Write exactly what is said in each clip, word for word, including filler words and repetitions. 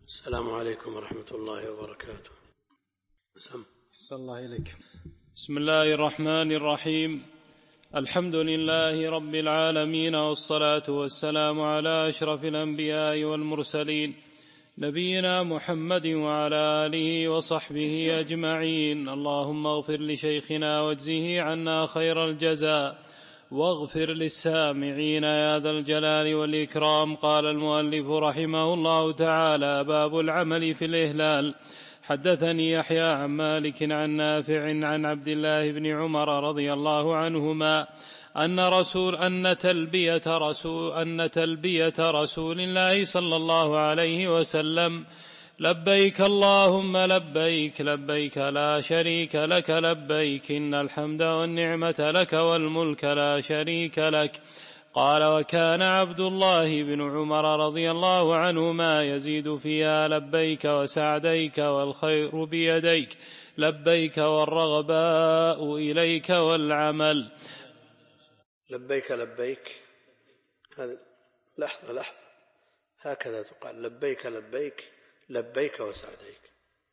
السلام عليكم ورحمة الله وبركاته. سم. أحسن الله إليك. بسم الله الرحمن الرحيم. الحمد لله رب العالمين، والصلاة والسلام على أشرف الأنبياء والمرسلين، نبينا محمد وعلى آله وصحبه أجمعين. اللهم اغفر لشيخنا واجزه عنا خير الجزاء، واغفر للسامعين يا ذا الجلال والإكرام. قال المؤلف رحمه الله تعالى: باب العمل في الإهلال. حدثني يحيى عن مالك عن نافع عن عبد الله بن عمر رضي الله عنهما أن رسول أن تلبية رسول أن تلبية رسول الله صلى الله عليه وسلم: لبيك اللهم لبيك لبيك لا شريك لك لبيك إن الحمد والنعمة لك والملك لا شريك لك. قال: وكان عبد الله بن عمر رضي الله عنهما يزيد فيها: لبيك وسعديك والخير بيديك لبيك والرغباء إليك والعمل. لبيك لبيك هذا لحظة لحظة هكذا تقال: لبيك لبيك لبيك وسعديك.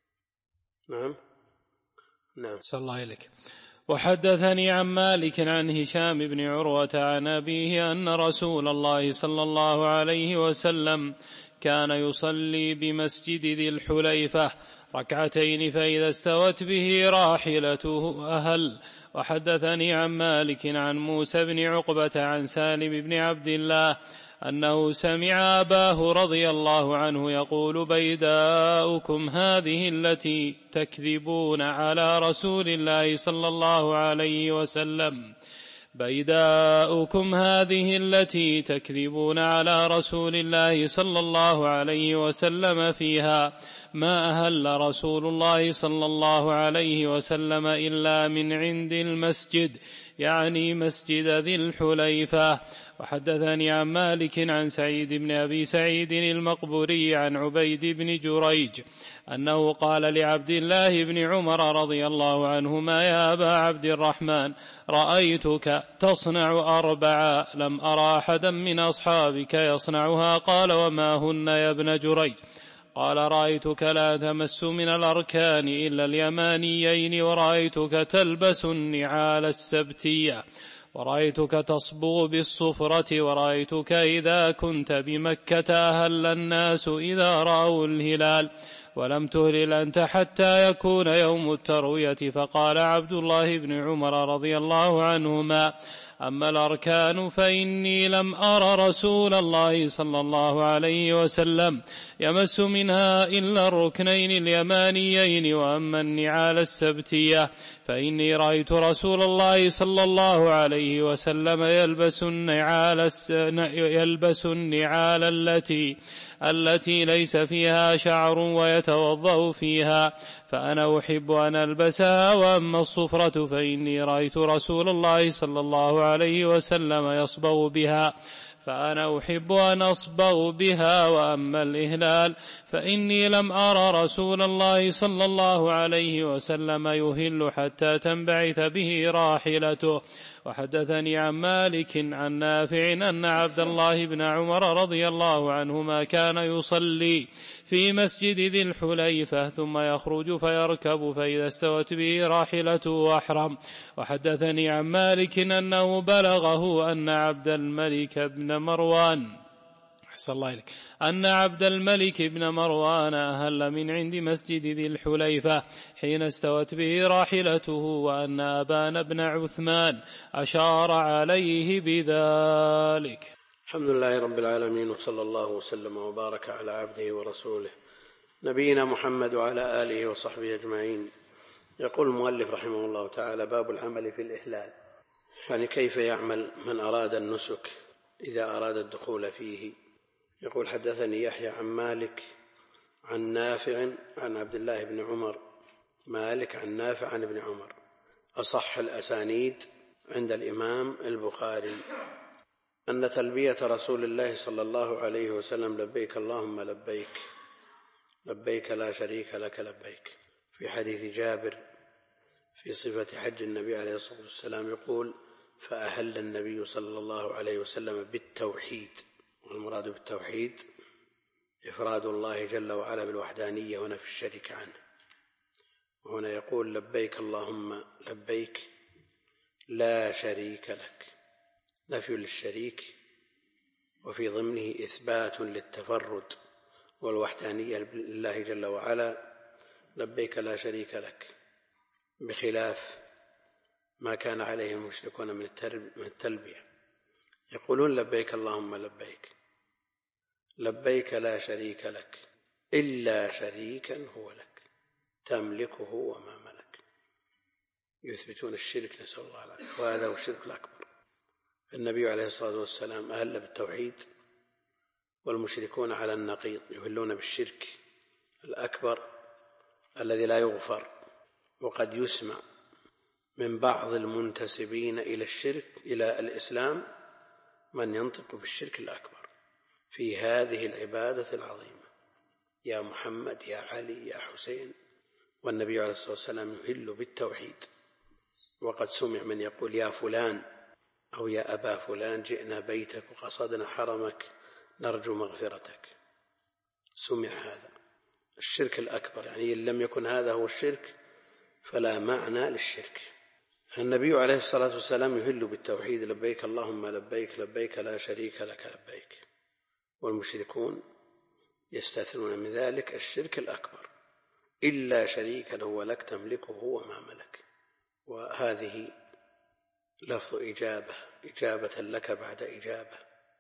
نعم نعم. صلى الله عليك. وحدثني عن مالك عن هشام بن عروة عن أبيه أن رسول الله صلى الله عليه وسلم كان يصلي بمسجد ذي الحليفة ركعتين فإذا استوت به راحلته أهل. وحدثني عن مالك عن موسى بن عقبة عن سالم بن عبد الله أنه سمع أباه رضي الله عنه يقول: بيداؤكم هذه التي تكذبون على رسول الله صلى الله عليه وسلم بيداؤكم هذه التي تكذبون على رسول الله صلى الله عليه وسلم فيها ما أهل رسول الله صلى الله عليه وسلم إلا من عند المسجد، يعني مسجد ذي الحليفة. وحدثني عن مالك عن سعيد بن أبي سعيد المقبوري عن عبيد بن جريج أنه قال لعبد الله بن عمر رضي الله عنهما: يا أبا عبد الرحمن، رأيتك تصنع أربعة لم أرى أحدا من أصحابك يصنعها. قال: وما هن يا ابن جريج؟ قال: رأيتك لا تمس من الأركان إلا اليمانيين، ورأيتك تلبس النعال السبتية، ورأيتك تصبغ بالصفرة، ورأيتك إذا كنت بمكة أهل الناس إذا رأوا الهلال، ولم تهلل أنت حتى يكون يوم التروية. فقال عبد الله بن عمر رضي الله عنهما: أما الأركان فإني لم أر رسول الله صلى الله عليه وسلم يمس منها إلا الركنين اليمانيين، وأما النعال السبتية فإني رأيت رسول الله صلى الله عليه وسلم يلبس النعال, يلبس النعال التي التي ليس فيها شعر ويتوضأ فيها، فأنا أحب أن ألبسها. وأما الصفرة فإني رأيت رسول الله صلى الله عليه وسلم يصبغ بها، فأنا أحب أن أصبغ بها. وأما الإهلال فإني لم أرى رسول الله صلى الله عليه وسلم يهل حتى تنبعث به راحلته. وحدثني عن مالك عن نافع أن عبد الله بن عمر رضي الله عنهما كان يصلي في مسجد ذي الحليفة ثم يخرج فيركب، فإذا استوت به راحلته أحرم. وحدثني عن مالك أنه بلغه أن عبد الملك بن مروان أحسن الله إليك أن عبد الملك بن مروان أهل من عند مسجد ذي الحليفة حين استوت به راحلته، وأن أبان بن عثمان أشار عليه بذلك. الحمد لله رب العالمين، وصلى الله وسلم وبارك على عبده ورسوله نبينا محمد وعلى آله وصحبه أجمعين. يقول المؤلف رحمه الله تعالى: باب العمل في الإهلال، يعني كيف يعمل من أراد النسك إذا أراد الدخول فيه. يقول: حدثني يحيى عن مالك عن نافع عن عبد الله بن عمر. مالك عن نافع عن ابن عمر، أصح الأسانيد عند الإمام البخاري، أن تلبية رسول الله صلى الله عليه وسلم: لبيك اللهم لبيك لبيك لا شريك لك لبيك، في حديث جابر في صفة حج النبي عليه الصلاة والسلام يقول: فأهل النبي صلى الله عليه وسلم بالتوحيد، والمراد بالتوحيد إفراد الله جل وعلا بالوحدانية ونفي الشريك عنه. وهنا يقول لبيك اللهم لبيك لا شريك لك، نفي للشريك وفي ضمنه إثبات للتفرد والوحدانية لله جل وعلا. لبيك لا شريك لك، بخلاف ما كان عليه المشركون من التلبية، يقولون لبيك اللهم لبيك، لبيك لا شريك لك إلا شريكا هو لك تملكه وما ملك، يثبتون الشرك، نسأل الله العافية، وهذا هو الشرك الأكبر. النبي عليه الصلاة والسلام أهل بالتوحيد والمشركون على النقيض، يهلون بالشرك الأكبر الذي لا يغفر. وقد يسمع من بعض المنتسبين إلى الشرك إلى الإسلام من ينطق بالشرك الأكبر في هذه العبادة العظيمة، يا محمد يا علي يا حسين، والنبي عليه الصلاة والسلام يهل بالتوحيد. وقد سمع من يقول يا فلان أو يا أبا فلان جئنا بيتك وقصدنا حرمك نرجو مغفرتك، سمع هذا الشرك الأكبر. يعني إن لم يكن هذا هو الشرك فلا معنى للشرك. النبي عليه الصلاة والسلام يهل بالتوحيد، لبيك اللهم لبيك لبيك لا شريك لك لبيك، والمشركون يستثنون من ذلك الشرك الأكبر، إلا شريكا هو لك تملكه وما ملك. وهذه لفظ إجابة، إجابة لك بعد إجابة.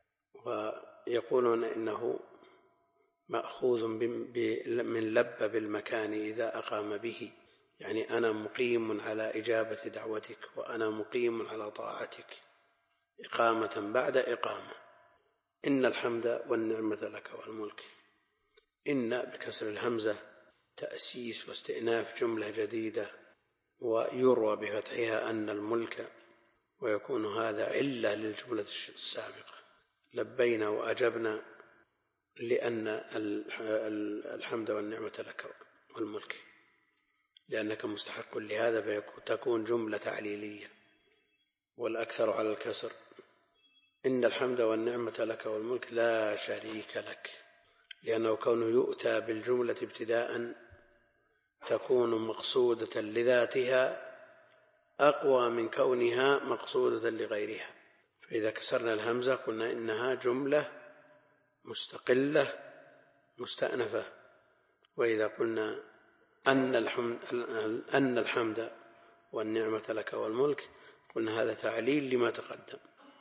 ويقولون إنه مأخوذ من لب بالمكان إذا أقام به، يعني أنا مقيم على إجابة دعوتك وأنا مقيم على طاعتك، إقامة بعد إقامة. إن الحمد والنعمة لك والملك، إن بكسر الهمزة تأسيس واستئناف جملة جديدة، ويروى بفتحها أن الملك، ويكون هذا علة للجملة السابقة. لبينا وأجبنا لأن الحمد والنعمة لك والملك، لأنك مستحق لهذا، فتكون جملة تعليلية والأكثر على الكسر. إن الحمد والنعمة لك والملك لا شريك لك، لأنه كونه يؤتى بالجملة ابتداء تكون مقصودة لذاتها أقوى من كونها مقصودة لغيرها. فإذا كسرنا الهمزة قلنا إنها جملة مستقلة مستأنفة. وإذا قلنا أن الحمد, أن الحمد والنعمة لك والملك قلنا هذا تعليل لما تقدم،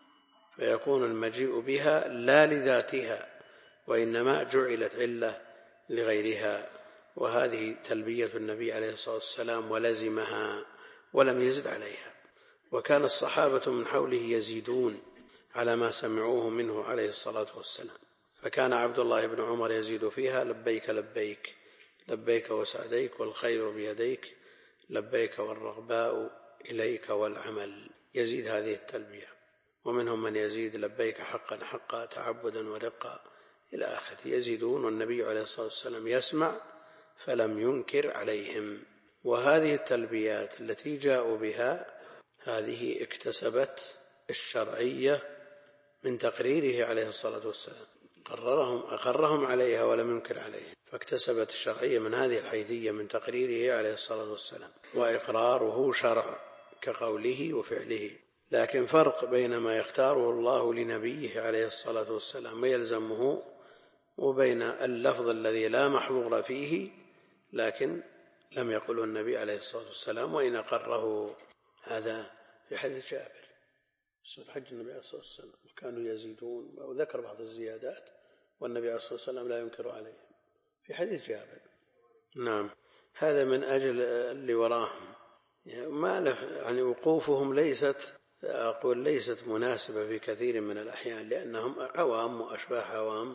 فيكون المجيء بها لا لذاتها وإنما جعلت علة لغيرها. وهذه تلبية النبي عليه الصلاة والسلام ولزمها ولم يزد عليها. وكان الصحابة من حوله يزيدون على ما سمعوه منه عليه الصلاة والسلام، فكان عبد الله بن عمر يزيد فيها لبيك لبيك لبيك وسعديك والخير بيديك لبيك والرغباء إليك والعمل، يزيد هذه التلبية. ومنهم من يزيد لبيك حقا حقا تعبدا ورقا إلى آخر، يزيدون، والنبي عليه الصلاة والسلام يسمع فلم ينكر عليهم. وهذه التلبيات التي جاءوا بها هذه اكتسبت الشرعية من تقريره عليه الصلاة والسلام، قررهم أقرهم عليها ولم ينكر عليهم، فاكتسبت الشرعية من هذه الحيثية من تقريره عليه الصلاة والسلام. وإقراره شرع كقوله وفعله، لكن فرق بين ما يختاره الله لنبيه عليه الصلاة والسلام ويلزمه، وبين اللفظ الذي لا محظور فيه لكن لم يقله النبي عليه الصلاة والسلام وإن أقره. هذا في حديث جابر سورة حج النبي عليه الصلاة والسلام، وكانوا يزيدون، وذكر بعض الزيادات والنبي عليه الصلاة والسلام لا ينكر عليهم في حديث جابر. نعم، هذا من أجل اللي وراهم، ما له يعني وقوفهم ليست أقول ليست مناسبة في كثير من الأحيان، لأنهم عوام وأشباح عوام،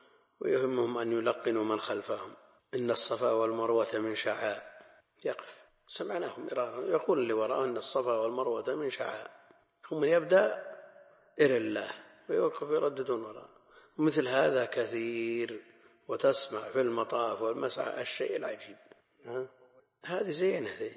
ويهمهم أن يلقنوا من خلفهم. إن الصفا والمروة من شعائر، يقف سمعناهم مرارا يقول اللي وراءه إن الصفا والمروة من شعائر، هم من يبدأ إلى الله ويوقف يرددون وراءه. مثل هذا كثير، وتسمع في المطاف والمسعى الشيء العجيب. ها؟ هذه زينة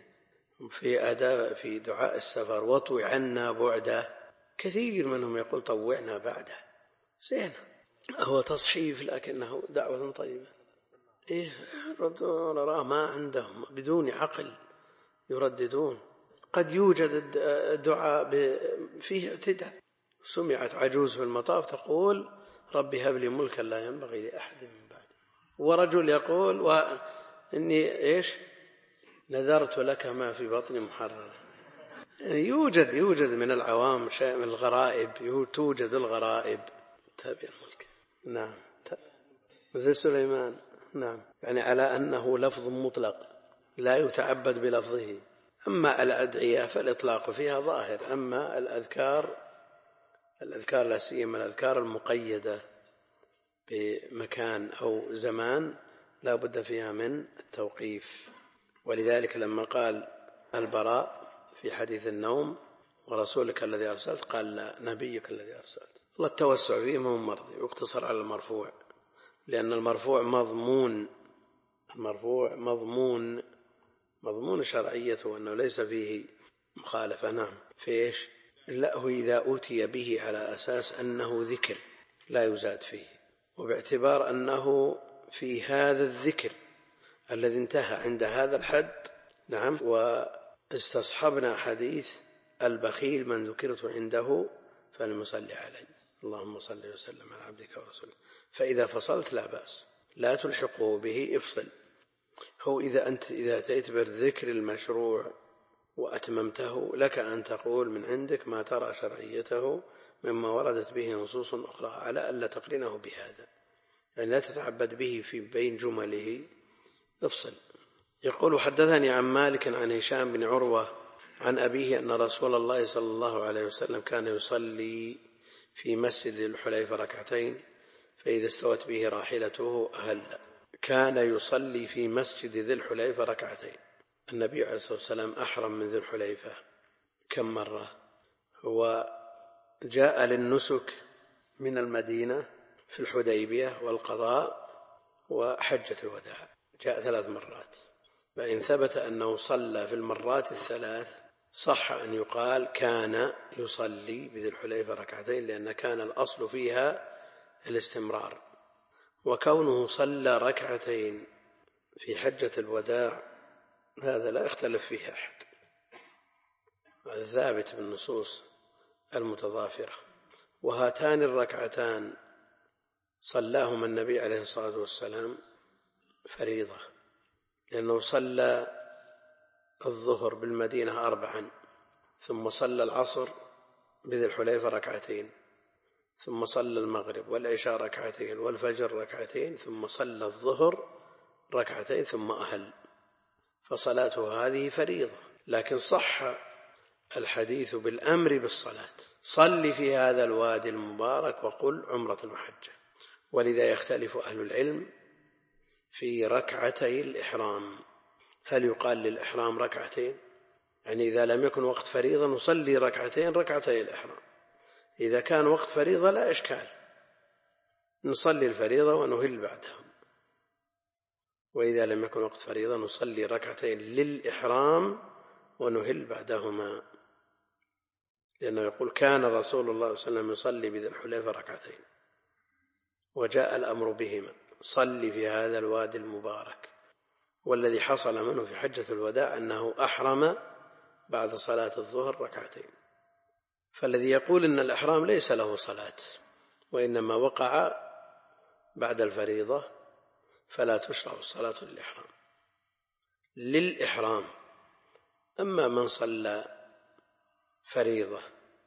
في أداء في دعاء السفر، وطوي عنا بعده، كثير منهم يقول طوعنا بعده، زينة. هو تصحيف لكنه دعوة طيبة. إيه راه ما عندهم بدون عقل يرددون. قد يوجد الدعاء فيه اعتداء. سمعت عجوز في المطاف تقول ربي هب لي ملكا لا ينبغي لأحد من بعدي، ورجل يقول وإني إيش نذرت لك ما في بطني محررا. يعني يوجد يوجد من العوام شيء من الغرائب، توجد الغرائب. تابع الملك. نعم مثل سليمان. نعم يعني على أنه لفظ مطلق لا يتعبد بلفظه. أما الأدعية فالإطلاق فيها ظاهر، أما الأذكار الأذكار لا سيما الأذكار المقيدة بمكان أو زمان لا بد فيها من التوقيف. ولذلك لما قال البراء في حديث النوم ورسولك الذي أرسلت قال لا نبيك الذي أرسلت. الله التوسع فيه من مرضي ويقتصر على المرفوع، لأن المرفوع مضمون المرفوع مضمون مضمون شرعيته أنه ليس فيه مخالفة. نعم في إيش لا هو إذا أوتي به على أساس أنه ذكر لا يزاد فيه، وباعتبار أنه في هذا الذكر الذي انتهى عند هذا الحد. نعم واستصحبنا حديث البخيل من ذكرت عنده فليصلي علي اللهم صل وسلم على عبدك ورسولك. فإذا فصلت لا بأس، لا تلحقه به افصل. هو إذا أنت إذا أتيت بالذكر المشروع وأتممته لك أن تقول من عندك ما ترى شرعيته مما وردت به نصوص أخرى على ألا تقرنه بهذا، يعني لا تتعبد به في بين جمله، افصل. يقول حدثني عن مالك عن هشام بن عروة عن أبيه أن رسول الله صلى الله عليه وسلم كان يصلي في مسجد الحليفة ركعتين فإذا استوت به راحلته أهل. كان يصلي في مسجد ذي الحليفة ركعتين. النبي عليه الصلاة والسلام أحرم من ذي الحليفة كم مرة؟ هو جاء للنسك من المدينة في الحديبية والقضاء وحجة الوداع، جاء ثلاث مرات. فإن ثبت أنه صلى في المرات الثلاث صح أن يقال كان يصلي بذي الحليفة ركعتين، لأن كان الأصل فيها الاستمرار. وكونه صلى ركعتين في حجة الوداع هذا لا يختلف فيه أحد، هذا ثابت بالنصوص المتضافرة. وهاتان الركعتان صلاهما النبي عليه الصلاة والسلام فريضة، لأنه صلى الظهر بالمدينة أربعا، ثم صلى العصر بذي الحليفة ركعتين، ثم صلى المغرب والعشاء ركعتين والفجر ركعتين، ثم صلى الظهر ركعتين ثم أهل. فصلاته هذه فريضة، لكن صح الحديث بالأمر بالصلاة. صل في هذا الوادي المبارك وقل عمرة وحجة. ولذا يختلف أهل العلم في ركعتي الإحرام، هل يقال للإحرام ركعتين؟ يعني إذا لم يكن وقت فريضة نصلي ركعتين ركعتي الإحرام، إذا كان وقت فريضة لا إشكال نصلي الفريضة ونهل بعدهم، وإذا لم يكن وقت فريضة نصلي ركعتين للإحرام ونهل بعدهما، لأنه يقول كان رسول الله صلى الله عليه وسلم يصلي بذي الحليفة ركعتين وجاء الأمر بهما، صلي في هذا الوادي المبارك. والذي حصل منه في حجة الوداع أنه أحرم بعد صلاة الظهر ركعتين. فالذي يقول إن الإحرام ليس له صلاة وإنما وقع بعد الفريضة فلا تشرع الصلاة للإحرام للإحرام. أما من صلى فريضة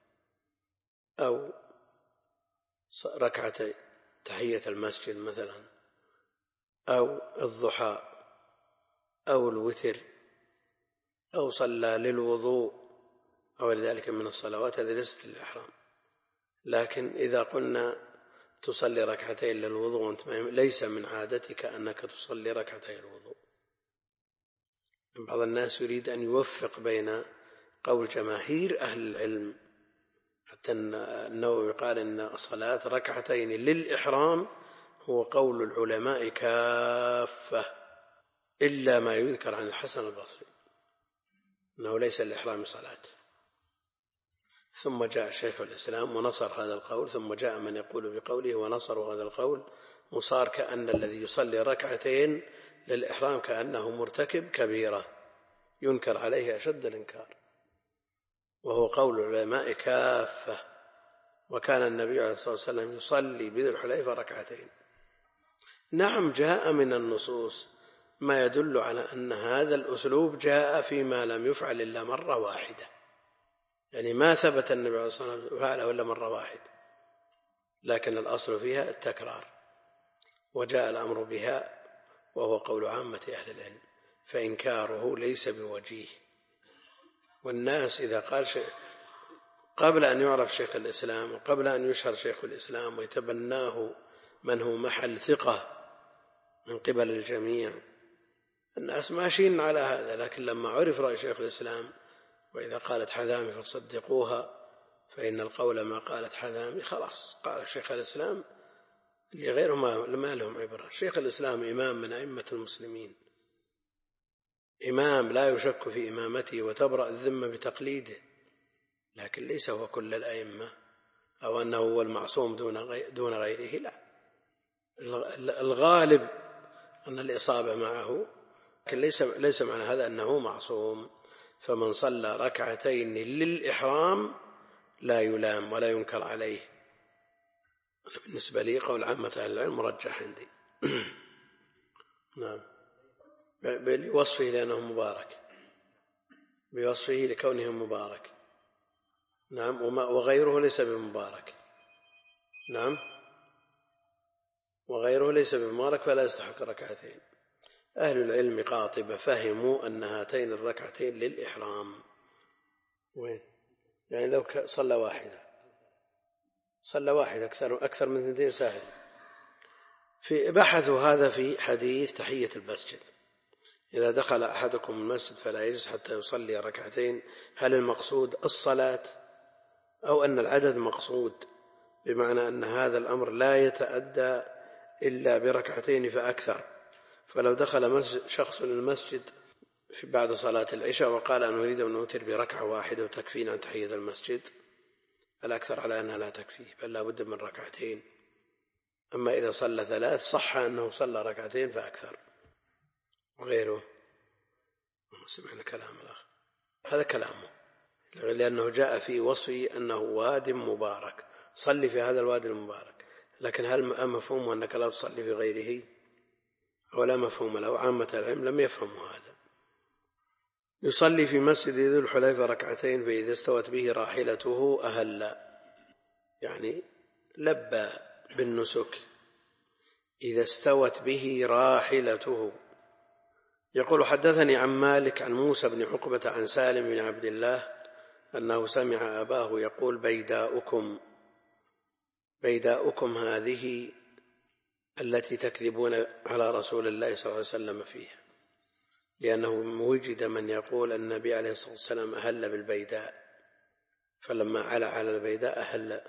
أو ركعتي تحية المسجد مثلا أو الضحى أو الوتر أو صلى للوضوء أو لذلك من الصلوات هذه ليست للإحرام. لكن إذا قلنا تصلي ركعتين للوضوء وأنت ليس من عادتك أنك تصلي ركعتين الوضوء. بعض الناس يريد أن يوفق بين قول جماهير أهل العلم، حتى النووي قال إن صلاة ركعتين للإحرام هو قول العلماء كافة إلا ما يذكر عن الحسن البصري أنه ليس للإحرام صلاة. ثم جاء شيخ الإسلام ونصر هذا القول، ثم جاء من يقول بقوله ونصروا هذا القول، وصار كأن الذي يصلي ركعتين للإحرام كأنه مرتكب كبيرة ينكر عليه أشد الإنكار، وهو قول العلماء كافة. وكان النبي عليه الصلاة والسلام يصلي بذي الحليفة ركعتين. نعم، جاء من النصوص ما يدل على أن هذا الأسلوب جاء فيما لم يفعل إلا مرة واحدة، يعني ما ثبت النبي عليه الصلاة والسلام فعله إلا مرة واحدة، لكن الأصل فيها التكرار، وجاء الأمر بها وهو قول عامة أهل العلم، فإنكاره ليس بوجيه. والناس إذا قال شيء قبل أن يعرف شيخ الإسلام وقبل أن يشهر شيخ الإسلام ويتبناه من هو محل ثقة من قبل الجميع، الناس ماشيين على هذا، لكن لما عرف رأي شيخ الإسلام وإذا قالت حذامي فصدقوها فإن القول ما قالت حذامي، خلاص قال شيخ الإسلام اللي غيرهم ما لهم عبرة. شيخ الإسلام إمام من أئمة المسلمين، إمام لا يشك في إمامته وتبرأ الذمة بتقليده، لكن ليس هو كل الأئمة أو أنه هو المعصوم دون غيره، لا، الغالب أن الإصابة معه، لكن ليس, ليس معنى هذا أنه معصوم. فمن صلى ركعتين للإحرام لا يلام ولا ينكر عليه. بالنسبة لي قول عامة أهل العلم مرجح عندي. نعم، بوصفه لأنه مبارك، بوصفه لكونه مبارك. نعم، وغيره ليس بمبارك. نعم، وغيره ليس بمبارك فلا يستحق ركعتين. أهل العلم قاطبة فهموا أن هاتين الركعتين للإحرام. وين؟ يعني لو صلى واحدة صلى واحدة أكثر, أكثر من اثنتين سهل. في بحثوا هذا في حديث تحية المسجد، إذا دخل أحدكم المسجد فلا يجلس حتى يصلي ركعتين، هل المقصود الصلاة أو أن العدد مقصود، بمعنى أن هذا الأمر لا يتأدى إلا بركعتين فأكثر. فلو دخل شخص المسجد في بعد صلاة العشاء وقال أن أريد أن أوتر بركعة واحدة وتكفينا عن تحية المسجد، الأكثر على أنها لا تكفيه بل لا بد من ركعتين. أما إذا صلى ثلاث صح أنه صلى ركعتين فأكثر. وغيره سمعنا كلام الأخ، هذا كلامه، لأنه جاء في وصفه أنه واد مبارك، صلي في هذا الوادي المبارك. لكن هل مفهوم أنك لا تصلي في غيره؟ ولا مفهوم له، عامة العلم لم يفهموا هذا. يصلي في مسجد ذي الحليفة ركعتين فإذا استوت به راحلته أهل، يعني لبى بالنسك إذا استوت به راحلته. يقول حدثني عن مالك عن موسى بن عقبة عن سالم بن عبد الله أنه سمع أباه يقول بيداؤكم بيداؤكم هذه التي تكذبون على رسول الله صلى الله عليه وسلم فيها، لأنه وجد من يقول أن النبي عليه الصلاة والسلام أهل بالبيداء، فلما علا على البيداء أهل،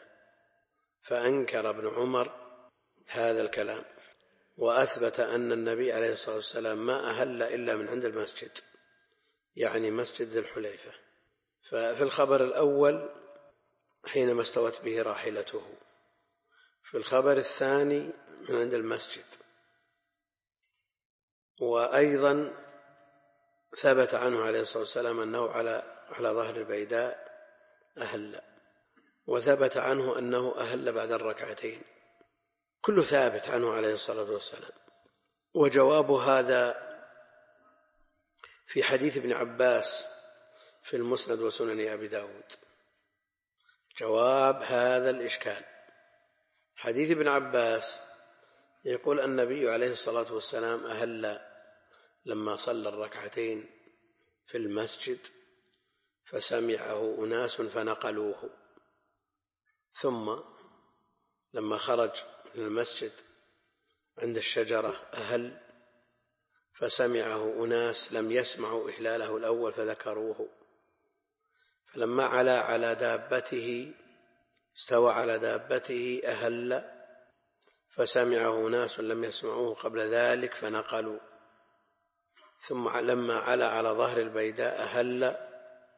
فأنكر ابن عمر هذا الكلام وأثبت أن النبي عليه الصلاة والسلام ما أهل إلا من عند المسجد، يعني مسجد ذي الحليفة. ففي الخبر الأول حينما استوت به راحلته، في الخبر الثاني من عند المسجد. وأيضا ثبت عنه عليه الصلاة والسلام أنه على على ظهر البيداء أهل، وثبت عنه أنه أهل بعد الركعتين، كله ثابت عنه عليه الصلاة والسلام. وجواب هذا في حديث ابن عباس في المسند وسنن أبي داود. جواب هذا الإشكال حديث ابن عباس يقول النبي عليه الصلاة والسلام أهل لما صلى الركعتين في المسجد فسمعه أناس فنقلوه، ثم لما خرج من المسجد عند الشجرة أهل فسمعه أناس لم يسمعوا إهلاله الأول فذكروه، فلما علا على دابته استوى على دابته أهل فسمعه ناس لم يسمعوه قبل ذلك فنقلوا، ثم لما علا على ظهر البيداء أهل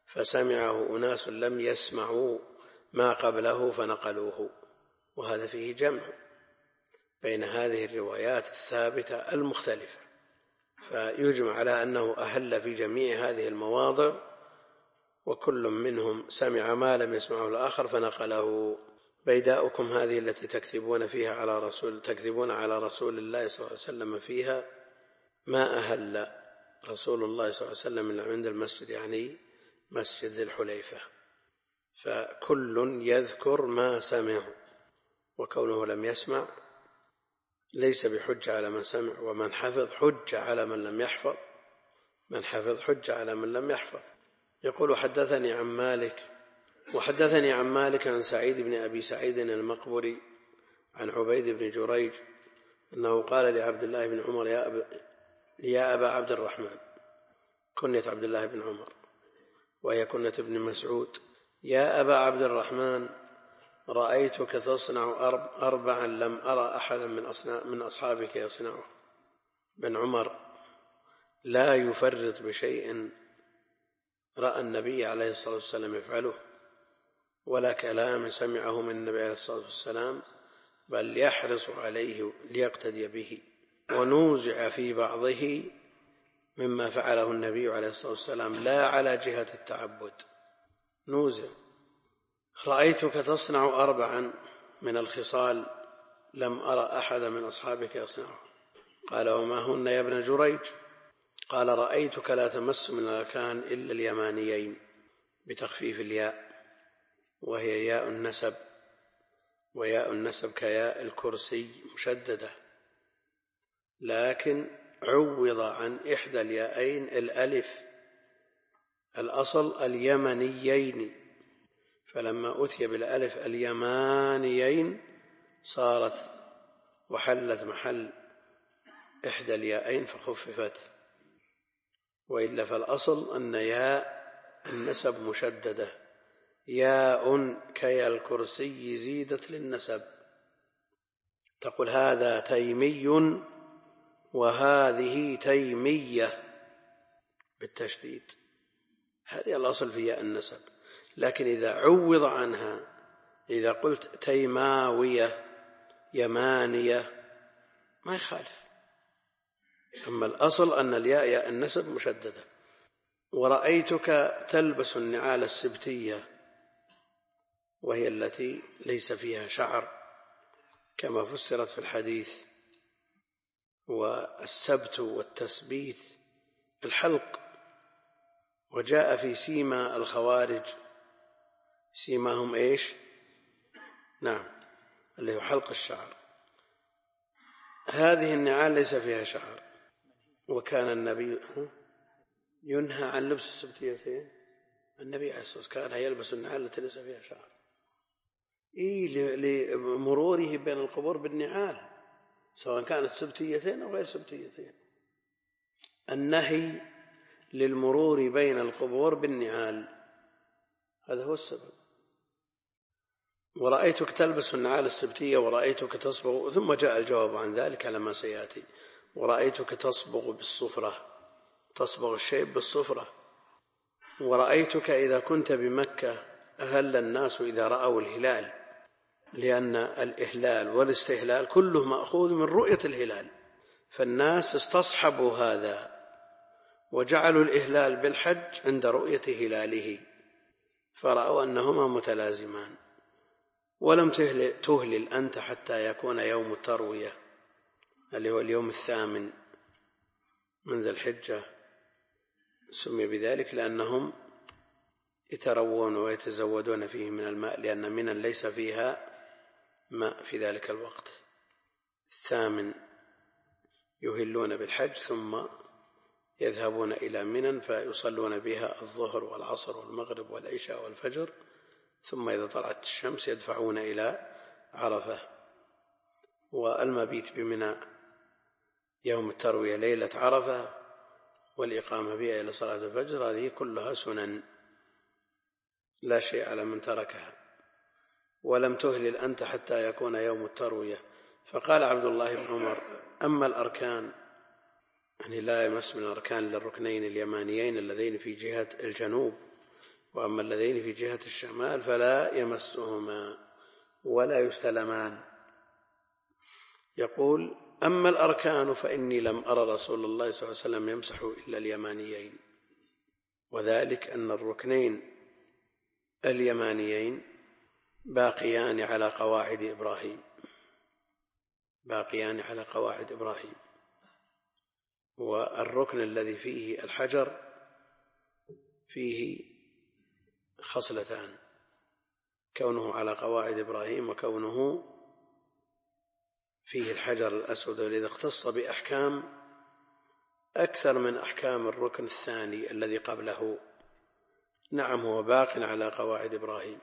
فسمعه أناس لم يسمعوا ما قبله فنقلوه. وهذا فيه جمع بين هذه الروايات الثابتة المختلفة، فيجمع على أنه أهل في جميع هذه المواضع، وكل منهم سمع ما لم يسمعه الآخر فنقله. بيداؤكم هذه التي تكذبون فيها على رسول تكذبون على رسول الله صلى الله عليه وسلم فيها، ما أهل رسول الله صلى الله عليه وسلم من عند المسجد، يعني مسجد ذي الحليفة، فكل يذكر ما سمع، وكونه لم يسمع ليس بحجة على من سمع، ومن حفظ حجة على من لم يحفظ من حفظ حجة على من لم يحفظ. يقول حدثني عن مالك وحدثني عن مالك عن سعيد بن أبي سعيد المقبري عن عبيد بن جريج أنه قال لعبد الله بن عمر يا أبا, يا أبا عبد الرحمن، كنية عبد الله بن عمر وهي كنية ابن مسعود، يا أبا عبد الرحمن رأيتك تصنع أربعا لم أرى أحدا من أصحابك يصنعه. بن عمر لا يفرط بشيء رأى النبي عليه الصلاة والسلام يفعله ولا كلام سمعه من النبي عليه الصلاة والسلام، بل يحرص عليه ليقتدي به. ونوزع في بعضه مما فعله النبي عليه الصلاة والسلام لا على جهة التعبد، نوزع. رأيتك تصنع أربعا من الخصال لم أرى أحدا من أصحابك يصنعه. قال وما هن يا ابن جريج؟ قال رأيتك لا تمس من الأركان إلا اليمانيين بتخفيف الياء، وهي ياء النسب، وياء النسب كياء الكرسي مشددة، لكن عوض عن إحدى الياءين الألف، الأصل اليمنيين، فلما أتي بالألف اليمانيين صارت وحلت محل إحدى الياءين فخففت، وإلا فالأصل أن ياء النسب مشددة، ياء كيا الكرسي زيدت للنسب، تقول هذا تيمي وهذه تيمية بالتشديد، هذه الأصل في ياء النسب. لكن إذا عوض عنها، إذا قلت تيماوية يمانية ما يخالف، أما الأصل أن الياء ياء النسب مشددة. ورأيتك تلبس النعال السبتية، وهي التي ليس فيها شعر كما فسرت في الحديث، والسبت والتسبيت الحلق، وجاء في سيما الخوارج سيماهم إيش؟ نعم، اللي هو حلق الشعر. هذه النعال ليس فيها شعر، وكان النبي ينهى عن لبس السبتيتين. النبي عليه الصلاة والسلام كان يلبس النعال التي ليس فيها شعر، إيه لمروره بين القبور بالنعال سواء كانت سبتيتين أو غير سبتيتين. النهي للمرور بين القبور بالنعال، هذا هو السبب. ورأيتك تلبس النعال السبتية ورأيتك تصبغ، ثم جاء الجواب عن ذلك على ما سيأتي. ورأيتك تصبغ بالصفرة، تصبغ الشيب بالصفرة. ورأيتك إذا كنت بمكة أهل الناس إذا رأوا الهلال، لأن الإهلال والاستهلال كله مأخوذ من رؤية الهلال، فالناس استصحبوا هذا وجعلوا الإهلال بالحج عند رؤية هلاله، فرأوا أنهما متلازمان. ولم تهلل أنت حتى يكون يوم التروية اللي هو اليوم الثامن من ذي الحجة، سمي بذلك لأنهم يتروون ويتزودون فيه من الماء، لأن منى ليس فيها ماء في ذلك الوقت. الثامن يهلون بالحج ثم يذهبون إلى منى فيصلون بها الظهر والعصر والمغرب والعشاء والفجر، ثم إذا طلعت الشمس يدفعون إلى عرفة. والمبيت بمنى يوم التروية ليلة عرفة والإقامة بها إلى صلاة الفجر، هذه كلها سنن لا شيء على من تركها. ولم تهلل أنت حتى يكون يوم التروية. فقال عبد الله بن عمر أما الأركان، يعني لا يمس من الأركان للركنين اليمانيين اللذين في جهة الجنوب، وأما اللذين في جهة الشمال فلا يمسهما ولا يستلمان. يقول: أما الأركان فإني لم أرى رسول الله صلى الله عليه وسلم يمسح إلا اليمانيين، وذلك أن الركنين اليمانيين باقيان على قواعد إبراهيم باقيان على قواعد إبراهيم والركن الذي فيه الحجر فيه خصلتان: كونه على قواعد إبراهيم وكونه فيه الحجر الأسود، ولذا اختص بأحكام أكثر من أحكام الركن الثاني الذي قبله. نعم هو باق على قواعد إبراهيم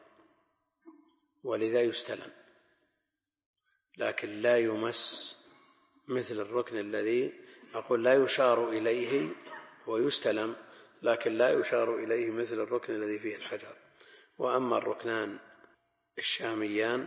ولذا يستلم، لكن لا يمس مثل الركن الذي أقول لا يشار إليه ويستلم، لكن لا يشار إليه مثل الركن الذي فيه الحجر. وأما الركنان الشاميان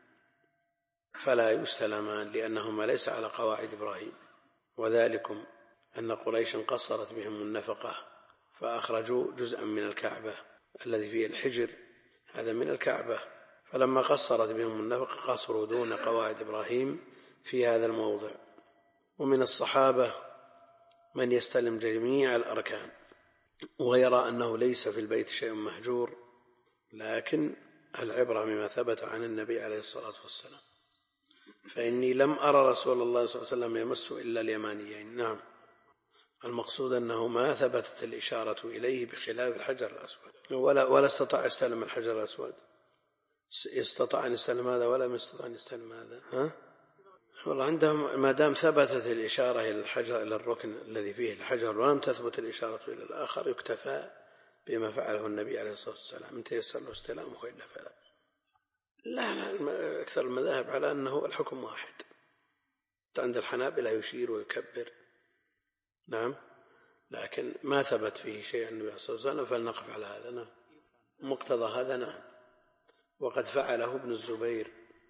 فلا يستلمان لأنهما ليس على قواعد إبراهيم، وذلكم أن قريشا قصرت بهم النفقة فأخرجوا جزءا من الكعبة الذي فيه الحجر، هذا من الكعبة، فلما قصرت بهم النفقة قصروا دون قواعد إبراهيم في هذا الموضع. ومن الصحابة من يستلم جميع الأركان ويرى أنه ليس في البيت شيء مهجور، لكن العبرة بما ثبت عن النبي عليه الصلاة والسلام. فإني لم أرى رسول الله صلى الله عليه وسلم يمس إلا اليمانيين. نعم، المقصود أنه ما ثبتت الإشارة إليه بخلاف الحجر الأسود، ولا, ولا استطاع يستلم الحجر الأسود. يستطيع أن يستلم هذا ولا يستطيع أن يستلم هذا. ها؟ والله عندهم ما دام ثبتت الإشارة إلى الحجر إلى الركن الذي فيه الحجر ولم تثبت الإشارة إلى الآخر يكتفى بما فعله النبي عليه الصلاة والسلام، من تيسر له استلامه إلا فلا. لا لا، أكثر المذاهب على أنه الحكم واحد. عند الحنابلة يشير ويكبر، نعم، لكن ما ثبت فيه شيء عن النبي صلى الله عليه وسلم، فلنقف على هذا. نعم، مقتضى هذا. نعم، وقد فعله ابن الزبير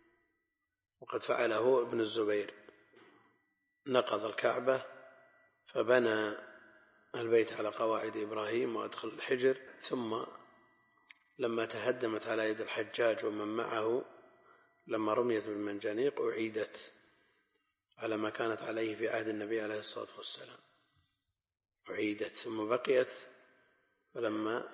وقد فعله ابن الزبير نقض الكعبة فبنى البيت على قواعد إبراهيم وأدخل الحجر، ثم لما تهدمت على يد الحجاج ومن معه لما رميت بالمنجنيق أعيدت على ما كانت عليه في عهد النبي عليه الصلاة والسلام، أعيدت ثم بقيت. فلما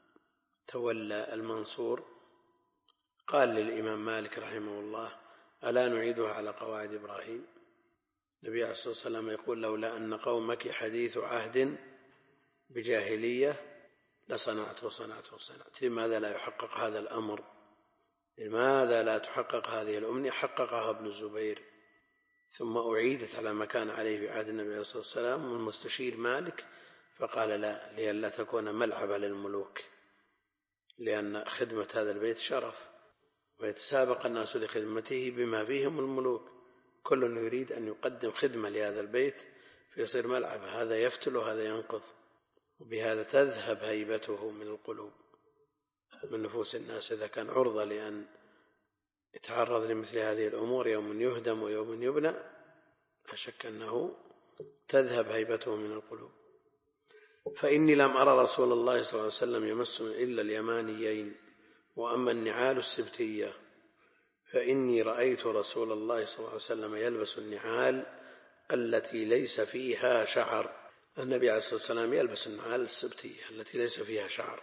تولى المنصور قال للإمام مالك رحمه الله: ألا نعيدها على قواعد إبراهيم؟ النبي عليه الصلاة والسلام يقول: لولا أن قومك حديث عهد بجاهلية لصنعت وصنعت وصنعت. لماذا لا يحقق هذا الأمر؟ لماذا لا تحقق هذه الأمنية؟ حققها ابن الزبير، ثم أعيدت على ما كان عليه في عهد النبي عليه الصلاة والسلام. والمستشير مالك فقال: لا، لئلا تكون ملعبا للملوك، لأن خدمة هذا البيت شرف، ويتسابق الناس لخدمته بما فيهم الملوك، كل يريد أن يقدم خدمة لهذا البيت فيصير ملعب، هذا يفتل وهذا ينقض، وبهذا تذهب هيبته من القلوب من نفوس الناس. إذا كان عرضة لأن يتعرض لمثل هذه الأمور يوم يهدم ويوم يبنى، لا شك أنه تذهب هيبته من القلوب. فإني لم أرى رسول الله صلى الله عليه وسلم يمس إلا اليمانيين. وأما النعال السبتية فإني رأيت رسول الله صلى الله عليه وسلم يلبس النعال التي ليس فيها شعر. النبي عليه الصلاة والسلام يلبس النعال السبتية التي ليس فيها شعر،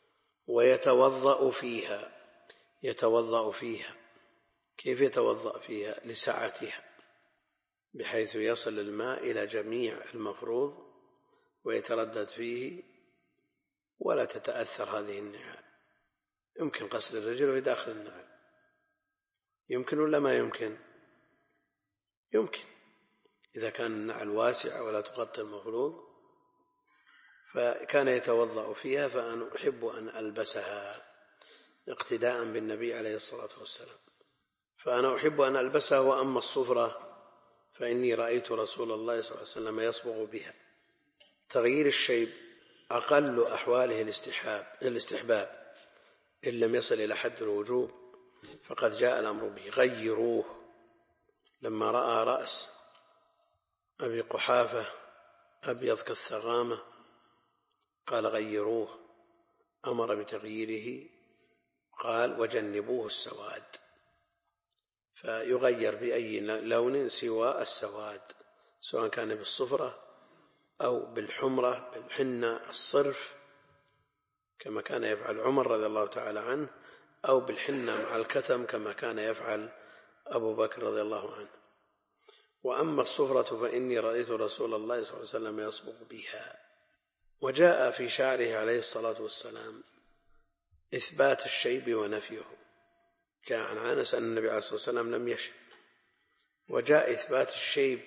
ويتوضأ فيها. يتوضأ فيها كيف يتوضأ فيها؟ لسعتها، بحيث يصل الماء إلى جميع المفروض ويتردد فيه ولا تتأثر هذه النعال. يمكن غسل الرجل وهي داخل النعال، يمكن ولا ما يمكن؟ يمكن، إذا كان النعل واسع ولا تغطي المفروض. فكان يتوضأ فيها، فأنا أحب أن ألبسها اقتداء بالنبي عليه الصلاة والسلام، فأنا أحب أن ألبسها. وأما الصفرة فإني رأيت رسول الله صلى الله عليه وسلم يصبغ بها. تغيير الشيب أقل أحواله الاستحباب إن لم يصل إلى حد الوجوب، فقد جاء الأمر به. غيروه. لما رأى رأس أبي قحافة أبيض كالثغامة قال: غيروه. أمر بتغييره، قال وجنبوه السواد، فيغير بأي لون سوى السواد، سواء كان بالصفرة أو بالحمرة بالحنة الصرف كما كان يفعل عمر رضي الله تعالى عنه، أو بالحنة مع الكتم كما كان يفعل أبو بكر رضي الله عنه. وأما الصفرة فإني رأيت رسول الله صلى الله عليه وسلم يصبغ بها. وجاء في شعره عليه الصلاة والسلام إثبات الشيب ونفيه، جاء عن أنس أن النبي عليه الصلاة والسلام لم يشب، وجاء إثبات الشيب،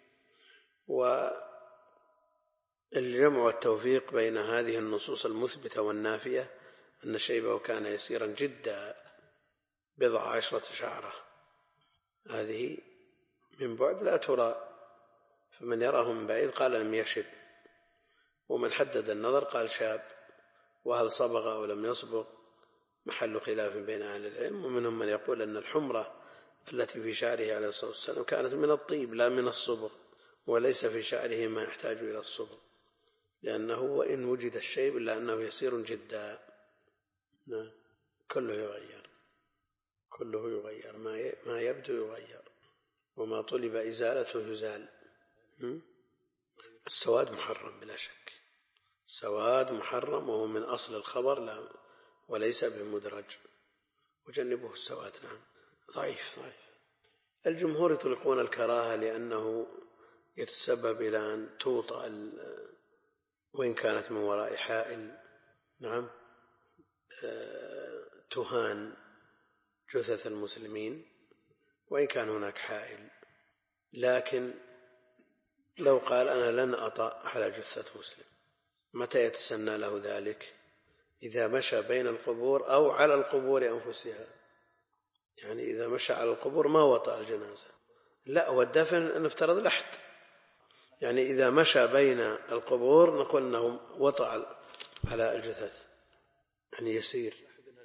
والجمع والتوفيق بين هذه النصوص المثبتة والنافية أن شيبه كان يسيرا جدا بضع عشرة شعرة، هذه من بعد لا ترى، فمن يراه من بعيد قال لم يشب، ومن حدد النظر قال شاب. وهل صبغ أو لم يصبغ محل خلاف بين أهل العلم، ومنهم من يقول أن الحمرة التي في شعره عليه الصلاة والسلام كانت من الطيب لا من الصبغ، وليس في شعره ما يحتاج إلى الصبغ، لأنه وإن وجد الشيب إلا أنه يسير جدا. كله يغير، كله يغير، ما يبدو يغير، وما طلب إزالته يزال. السواد محرم بلا شك، سواد محرم، وهو من أصل الخبر لا وليس بمدرج. وجنبه السواد. نعم. ضعيف ضعيف. الجمهور يطلقون الكراهة لأنه يتسبب إلى أن توطأ وإن كانت من وراء حائل، نعم، تهان جثث المسلمين وإن كان هناك حائل. لكن لو قال أنا لن أطأ على جثة مسلم، متى يتسنى له ذلك؟ إذا مشى بين القبور أو على القبور أنفسها، يعني إذا مشى على القبور ما وطأ الجنازة، لا، والدفن نفترض لحد، يعني إذا مشى بين القبور نقول أنه وطأ على الجثث، يعني يسير،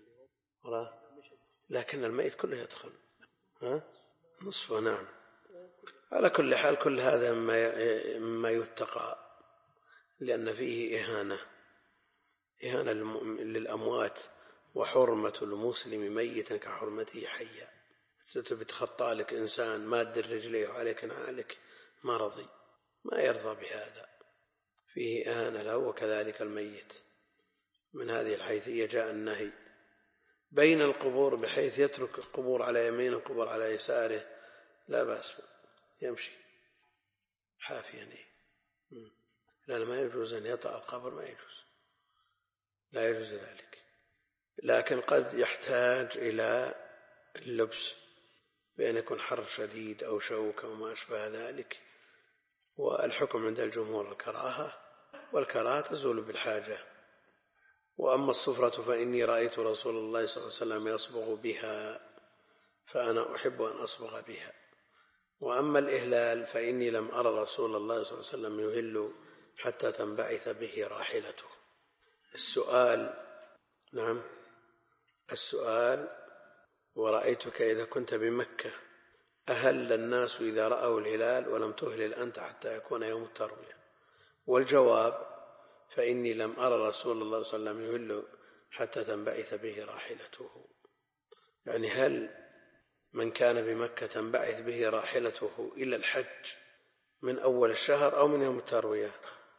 لكن الميت كله يدخل، ها؟ نصفه. نعم. على كل حال كل هذا مما يتقى، لأن فيه إهانة إهانة للأموات، وحرمة المسلم ميتا كحرمته حيا. بتخطى لك إنسان ماد رجليه وعليك نعالك ما رضي، ما يرضى بهذا، فيه إهانة له، وكذلك الميت. من هذه الحيثية جاء النهي بين القبور، بحيث يترك القبور على يمينه القبور على يساره لا بأس، يمشي حافيا. لا ما يجوز أن يطأ القبر، ما يجوز، لا يجوز ذلك. لكن قد يحتاج إلى اللبس، بأن يكون حر شديد أو شوك أو ما أشبه ذلك. والحكم عند الجمهور الكراهة، والكراهة تزول بالحاجة. وأما الصفرة فإني رأيت رسول الله صلى الله عليه وسلم يصبغ بها، فأنا أحب أن أصبغ بها. وأما الإهلال فإني لم أرى رسول الله صلى الله عليه وسلم يهل حتى تنبعث به راحلته. السؤال، نعم، السؤال: ورأيتك إذا كنت بمكة أهل الناس إذا رأوا الهلال ولم تهلل أنت حتى يكون يوم التروية؟ والجواب: فإني لم أرى رسول الله صلى الله عليه وسلم يهل حتى تنبعث به راحلته. يعني هل من كان بمكة تنبعث به راحلته إلى الحج من أول الشهر أو من يوم التروية؟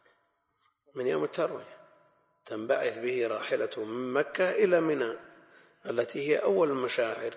من يوم التروية تنبعث به راحلته من مكة إلى منى التي هي أول المشاعر،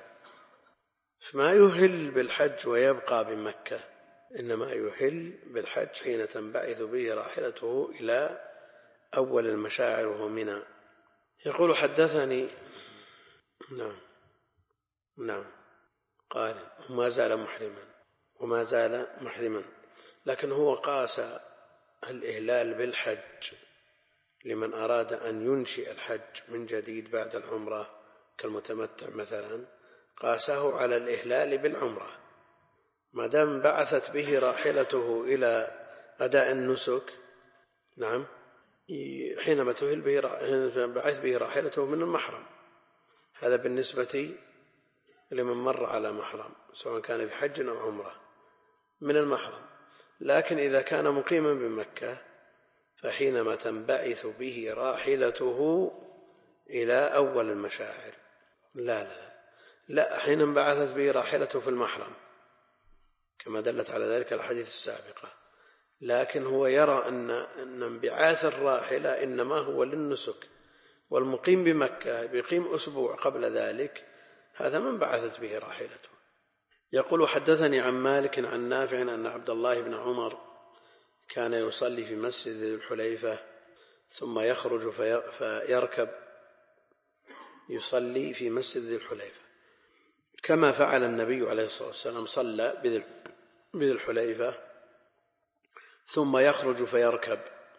فما يهل بالحج ويبقى بمكة، إنما يهل بالحج حين تنبعث به راحلته إلى أول المشاعر وهو منى. يقول: حدثني، نعم نعم قال: وما زال محرما وما زال محرما لكن هو قاس الإهلال بالحج لمن أراد أن ينشئ الحج من جديد بعد العمرة كالمتمتع مثلا، قاسه على الإهلال بالعمرة، ما دام بعثت به راحلته إلى أداء النسك، نعم، حينما تهل به بعث به راحلته من المحرم. هذا بالنسبة لمن مر على محرم سواء كان في حج أو عمرة من المحرم. لكن إذا كان مقيما بمكة فحينما تنبعث به راحلته إلى أول المشاعر. لا لا لا حين انبعثت به راحلته في المحرم كما دلت على ذلك الأحاديث السابقة، لكن هو يرى أن أن انبعاث الراحلة إنما هو للنسك، والمقيم بمكة بيقيم أسبوع قبل ذلك هذا من بعثت به راحلته. يقول: حدثني عن مالك عن نافع أن عبد الله بن عمر كان يصلي في مسجد ذي الحليفة ثم يخرج فيركب يصلي في مسجد ذي الحليفة كما فعل النبي عليه الصلاة والسلام، صلى بذي الحليفة ثم يخرج فيركب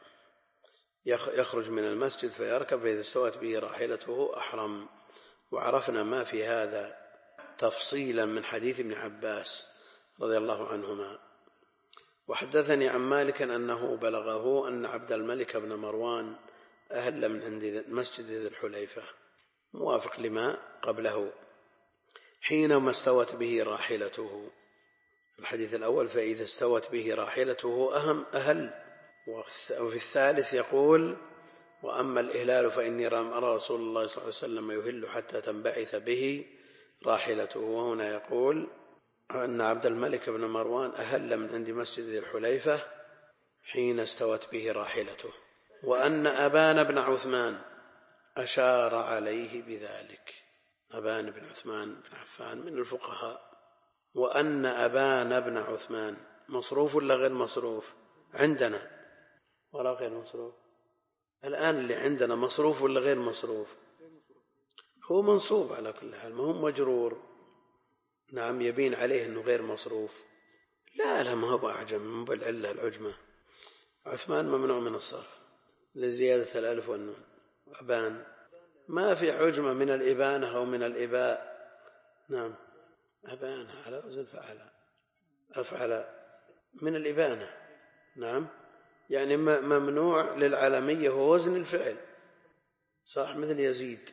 يخرج من المسجد فيركب، فإذا استوت به راحلته أحرم. وعرفنا ما في هذا تفصيلا من حديث ابن عباس رضي الله عنهما. وحدثني عن مالك أنه بلغه أن عبد الملك بن مروان أهل من عند مسجد ذي الحليفة، موافق لما قبله، حينما استوت به راحلته. الحديث الأول فإذا استوت به راحلته أهم أهل. وفي الثالث يقول: وأما الإهلال فإني رأى رسول الله صلى الله عليه وسلم يهل حتى تنبعث به راحلته. وهنا يقول أن عبد الملك بن مروان أهل من عند مسجد ذي الحليفة حين استوت به راحلته، وأن أبان بن عثمان أشار عليه بذلك. أبان بن عثمان بن عفان من الفقهاء. وأن أبان بن عثمان مصروف ولا غير مصروف عندنا ولا غير مصروف؟ الآن اللي عندنا مصروف ولا غير مصروف؟ هو منصوب على كل حال، ما هو مجرور. نعم يبين عليه أنه غير مصروف. لا لا ما هو أعجم، من بالعلة العجمة. عثمان ممنوع من الصرف لزيادة الألف والنون. أبان ما في عجمة من الإبانة أو من الإباء. نعم أبان على وزن فعل أفعل من الإبانة. نعم يعني ممنوع للعالمية هو وزن الفعل، صح، مثل يزيد.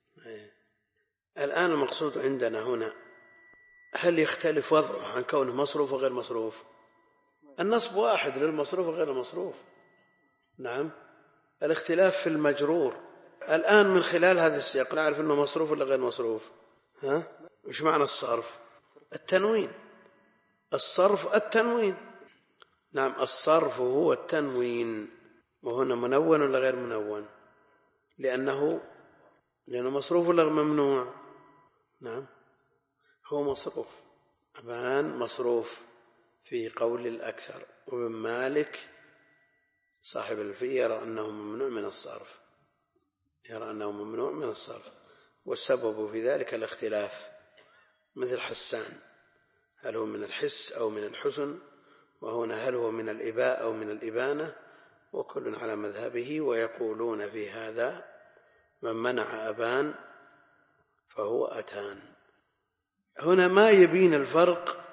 الآن المقصود عندنا هنا هل يختلف وضعه عن كونه مصروف وغير مصروف؟ النصب واحد للمصروف وغير المصروف. نعم الاختلاف في المجرور. الآن من خلال هذا السياق نعرف أنه مصروف ولا غير مصروف. ها وش معنى الصرف؟ التنوين. الصرف التنوين. نعم الصرف هو التنوين. وهنا منون ولا غير منون؟ لأنه لأنه مصروف ولا ممنوع؟ نعم هو مصروف. أبان مصروف في قول الأكثر. وابن مالك صاحب الفية يرى أنه ممنوع من الصرف، يرى أنه ممنوع من الصرف. والسبب في ذلك الاختلاف، مثل حسان هل هو من الحس أو من الحسن، وهنا هل هو من الإباء أو من الإبانة، وكل على مذهبه. ويقولون في هذا من منع أبان فهو أتان. هنا ما يبين الفرق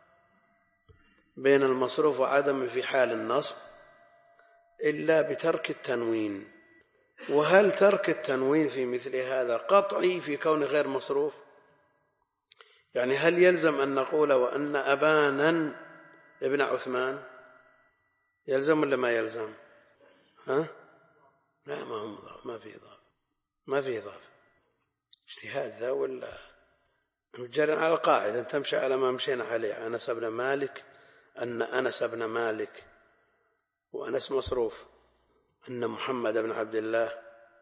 بين المصروف وعدم في حال النصب إلا بترك التنوين. وهل ترك التنوين في مثل هذا قطعي في كون غير مصروف؟ يعني هل يلزم أن نقول وأن أبانا ابن عثمان؟ يلزم ولا ما يلزم؟ ها؟ لا ما هو مضاف، ما في إضافة، ما في إضافة. اجتهاد ذا ولا مجرد على القاعدة تمشي على ما مشينا عليه. أنس بن مالك أن أنس بن مالك وأنس مصروف، أن محمد بن عبد الله،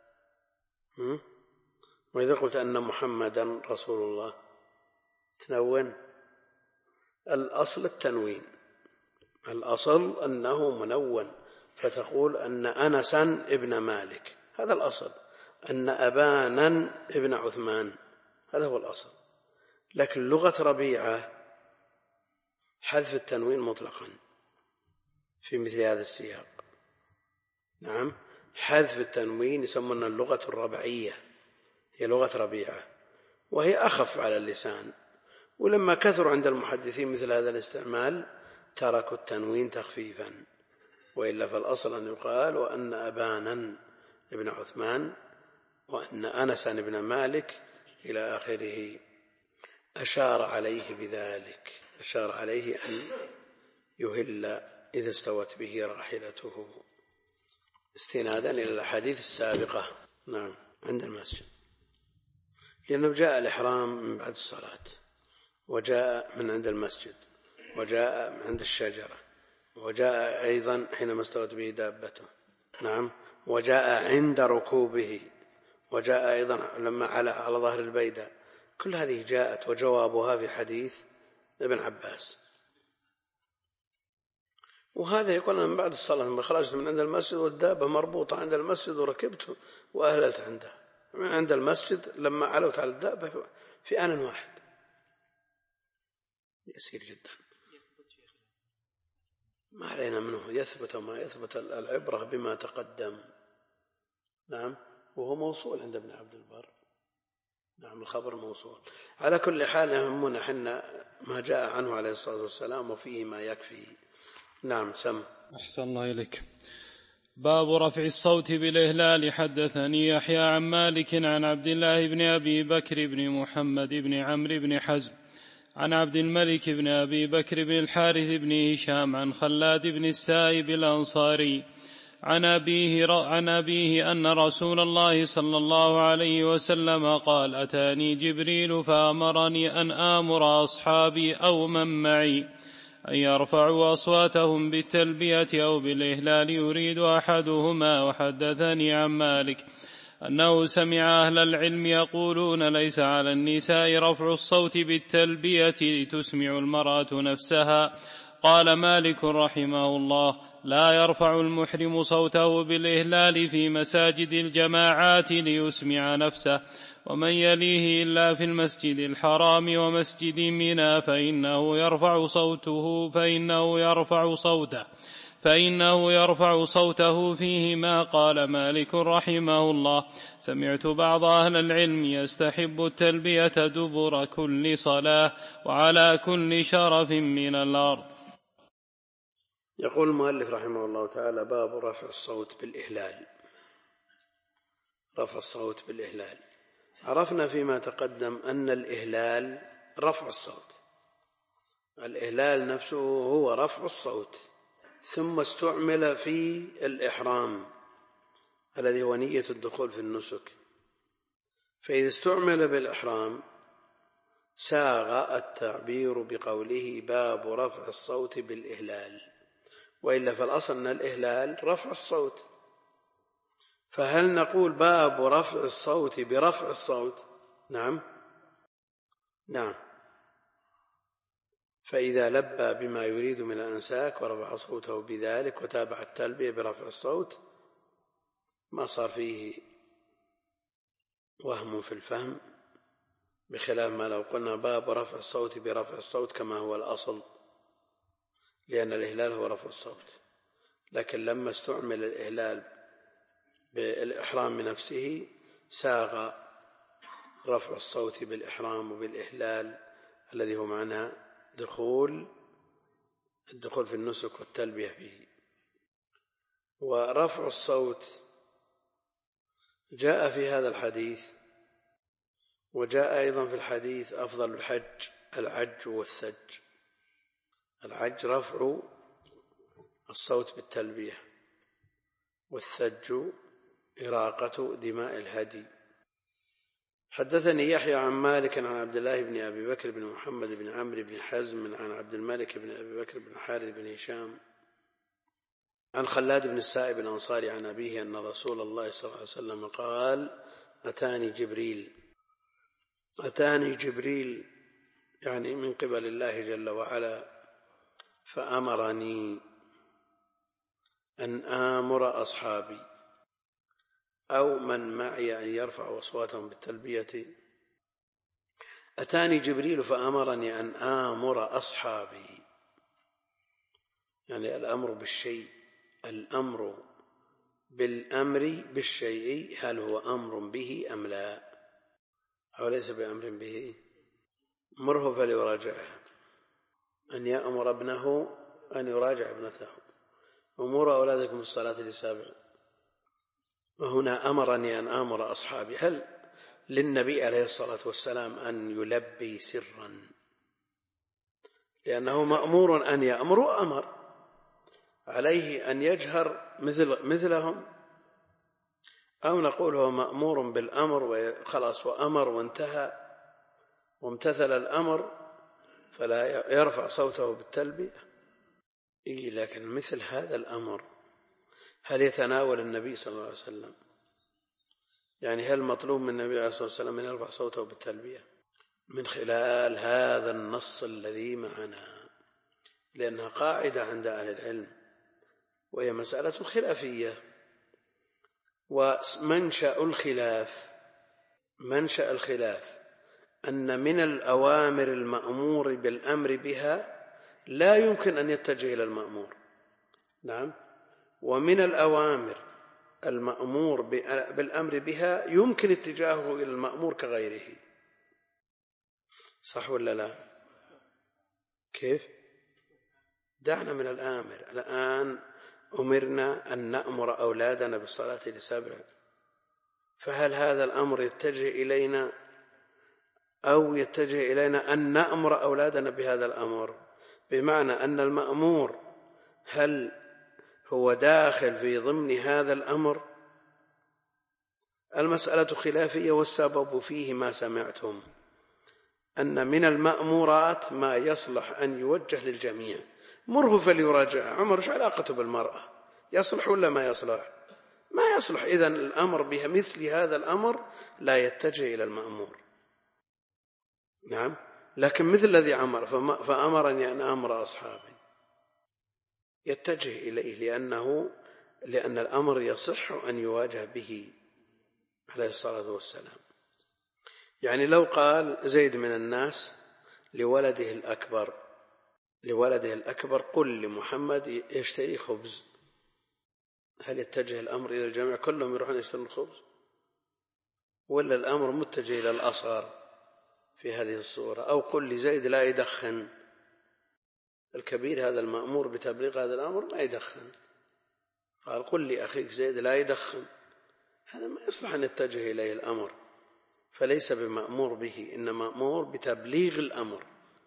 وإذا قلت أن محمدا رسول الله تنون. الأصل التنوين، الأصل أنه منون، فتقول أن أنسا ابن مالك، هذا الأصل. أن أبانا ابن عثمان، هذا هو الأصل. لكن لغة ربيعة حذف التنوين مطلقا في مثل هذا السياق. نعم حذف التنوين يسمونها اللغة الربعية، هي لغة ربيعة وهي أخف على اللسان. ولما كثر عند المحدثين مثل هذا الاستعمال تركوا التنوين تخفيفا، وإلا فالأصل أن يقال وأن أبانا ابن عثمان وأن أنسا ابن مالك إلى آخره. أشار عليه بذلك، أشار عليه أن يهل إذا استوت به راحلته استنادا إلى الحديث السابقة. نعم. عند المسجد، لأنه جاء الإحرام من بعد الصلاة، وجاء من عند المسجد، وجاء من عند الشجرة، وجاء أيضا حينما استوت به دابته، نعم، وجاء عند ركوبه، وجاء أيضا لما على على ظهر البيدة. كل هذه جاءت وجوابها في حديث ابن عباس. وهذا يقول من بعد الصلاة لما خرجت من عند المسجد والدابة مربوطة عند المسجد وركبت وأهللت عندها، من عند المسجد لما علوت على الدابة في آن واحد، يسير جدا، ما علينا منه يثبت وما يثبت، العبرة بما تقدم. نعم، وهو موصول عند ابن عبد البر، نعم الخبر موصول. على كل حال يهمنا حنا ما جاء عنه عليه الصلاة والسلام وفيه ما يكفي. نعم سم. أحسن الله إليك. باب رفع الصوت بالإهلال. حدثني يحيى عن مالك عن عبد الله بن أبي بكر بن محمد بن عمرو بن حزم عن عبد الملك بن أبي بكر بن الحارث بن هشام عن خلاد بن السائب الأنصاري عن أبيه, عن أبيه أن رسول الله صلى الله عليه وسلم قال: أتاني جبريل فأمرني أن آمر أصحابي أو من معي أن يرفعوا أصواتهم بالتلبية أو بالإهلال يريد أحدهما. وحدثني عن مالك أنه سمع أهل العلم يقولون: ليس على النساء رفع الصوت بالتلبية لتسمع المرأة نفسها. قال مالك رحمه الله: لا يرفع المحرم صوته بالإهلال في مساجد الجماعات ليسمع نفسه ومن يليه إلا في المسجد الحرام ومسجد منى فإنه يرفع صوته فإنه يرفع صوته فإنه يرفع صوته فيهما. قال مالك رحمه الله: سمعت بعض أهل العلم يستحب التلبية دبر كل صلاة وعلى كل شرف من الأرض. يقول المؤلف رحمه الله تعالى: باب رفع الصوت بالإهلال. رفع الصوت بالإهلال. عرفنا فيما تقدم أن الإهلال رفع الصوت، الإهلال نفسه هو رفع الصوت، ثم استعمل في الإحرام الذي هو نية الدخول في النسك. فإذا استعمل بالإحرام ساغ التعبير بقوله باب رفع الصوت بالإهلال، وإلا فالأصل أن الإهلال رفع الصوت. فهل نقول باب رفع الصوت برفع الصوت؟ نعم نعم. فإذا لبى بما يريد من الأنساك ورفع صوته بذلك وتابع التلبية برفع الصوت ما صار فيه وهم في الفهم، بخلاف ما لو قلنا باب رفع الصوت برفع الصوت كما هو الأصل، لأن الإهلال هو رفع الصوت. لكن لما استعمل الإهلال بالإحرام نفسه ساغ رفع الصوت بالإحرام وبالإهلال الذي هو معنى دخول الدخول في النسك والتلبية فيه. ورفع الصوت جاء في هذا الحديث، وجاء أيضا في الحديث أفضل الحج العج والثج. العج رفع الصوت بالتلبية، والثج إراقة دماء الهدي. حدثني يحيى عن مالك عن عبد الله بن أبي بكر بن محمد بن عمرو بن حزم عن عبد الملك بن أبي بكر بن حارث بن هشام عن خلاد بن السائب الأنصاري عن أبيه أن رسول الله صلى الله عليه وسلم قال: أتاني جبريل. أتاني جبريل يعني من قبل الله جل وعلا، فأمرني أن آمر أصحابي أو من معي أن يرفعوا أصواتهم بالتلبية. أتاني جبريل فأمرني أن آمر أصحابي، يعني الأمر بالشيء، الأمر بالأمر بالشيء هل هو أمر به أم لا، أو ليس بأمر به؟ مره فليراجعه، أن يأمر ابنه أن يراجع ابنته، أمور أولادكم الصلاة لسابع. وهنا أمرني أن آمر أصحابي، هل للنبي عليه الصلاة والسلام أن يلبي سرا؟ لأنه مأمور أن يأمر وأمر، عليه أن يجهر مثل مثلهم أو نقول هو مأمور بالأمر وخلاص وأمر وانتهى وامتثل الأمر فلا يرفع صوته بالتلبية. إيه لكن مثل هذا الأمر هل يتناول النبي صلى الله عليه وسلم؟ يعني هل مطلوب من النبي عليه الصلاة والسلام أن يرفع صوته بالتلبية من خلال هذا النص الذي معنا؟ لأنها قاعدة عند أهل العلم وهي مسألة خلافية. ومنشأ الخلاف منشأ الخلاف أن من الأوامر المأمور بالأمر بها لا يمكن أن يتجه إلى المأمور. نعم. ومن الأوامر المأمور بالأمر بها يمكن اتجاهه إلى المأمور كغيره. صح ولا لا؟ كيف؟ دعنا من الآمر. الآن أمرنا أن نأمر أولادنا بالصلاة لسبع، فهل هذا الأمر يتجه إلينا أو يتجه إلينا أن نأمر أولادنا بهذا الأمر؟ بمعنى أن المأمور هل هو داخل في ضمن هذا الأمر؟ المسألة خلافية، والسبب فيه ما سمعتم، أن من المأمورات ما يصلح أن يوجه للجميع. مره فليراجع. عمر ايش علاقته بالمرأة؟ يصلح ولا ما يصلح؟ ما يصلح. إذن الأمر بها مثل هذا الأمر لا يتجه إلى المأمور. نعم. لكن مثل الذي عمر فأمرني أن أمر أصحابي يتجه إليه، لأنه لأن الأمر يصح أن يواجه به عليه الصلاة والسلام. يعني لو قال زيد من الناس لولده الأكبر لولده الأكبر قل لمحمد يشتري خبز، هل يتجه الأمر إلى الجميع كلهم يروحون يشترون الخبز، ولا الأمر متجه إلى الأصغر في هذه الصورة؟ أو قل لزيد لا يدخن، الكبير هذا المأمور بتبليغ هذا الأمر لا يدخن، قال قل لأخيك زيد لا يدخن، هذا ما يصلح أن يتجه إليه الأمر، فليس بمأمور به، إنما مأمور بتبليغ الأمر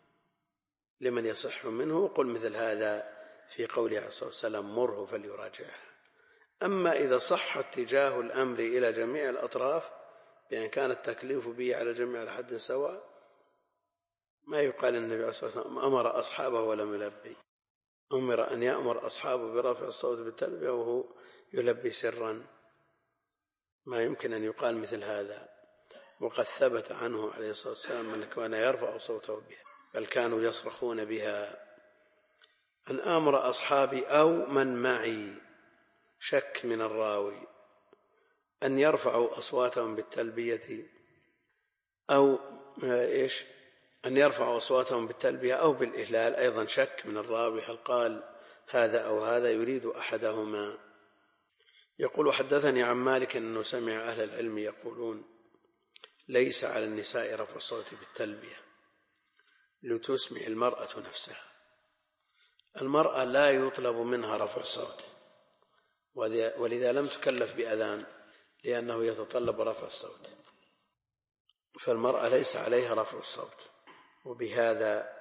لمن يصح منه. وقل مثل هذا في قوله عليه الصلاة والسلام مره فليراجعها. أما إذا صح اتجاه الأمر إلى جميع الأطراف بأن كان التكليف به على جميع الحد سواء، ما يقال النبي عليه الصلاة والسلام أمر أصحابه ولم يلبي. أمر أن يأمر أصحابه برفع الصوت بالتلبية وهو يلبي سرا، ما يمكن أن يقال مثل هذا. وقد ثبت عنه عليه الصلاة والسلام أنه كان يرفع صوته بها، بل كانوا يصرخون بها. أن آمر أصحابي أو من معي، شك من الراوي، أن يرفعوا أصواتهم بالتلبية أو إيش أن يرفعوا أصواتهم بالتلبية أو بالإهلال، أيضا شك من الراوي هل قال هذا أو هذا، يريد أحدهما. يقول حدثني عن مالك أنه سمع أهل العلم يقولون ليس على النساء رفع الصوت بالتلبية لتسمع المرأة نفسها. المرأة لا يطلب منها رفع الصوت، ولذا لم تكلف بأذان لأنه يتطلب رفع الصوت، فالمرأة ليس عليها رفع الصوت. وبهذا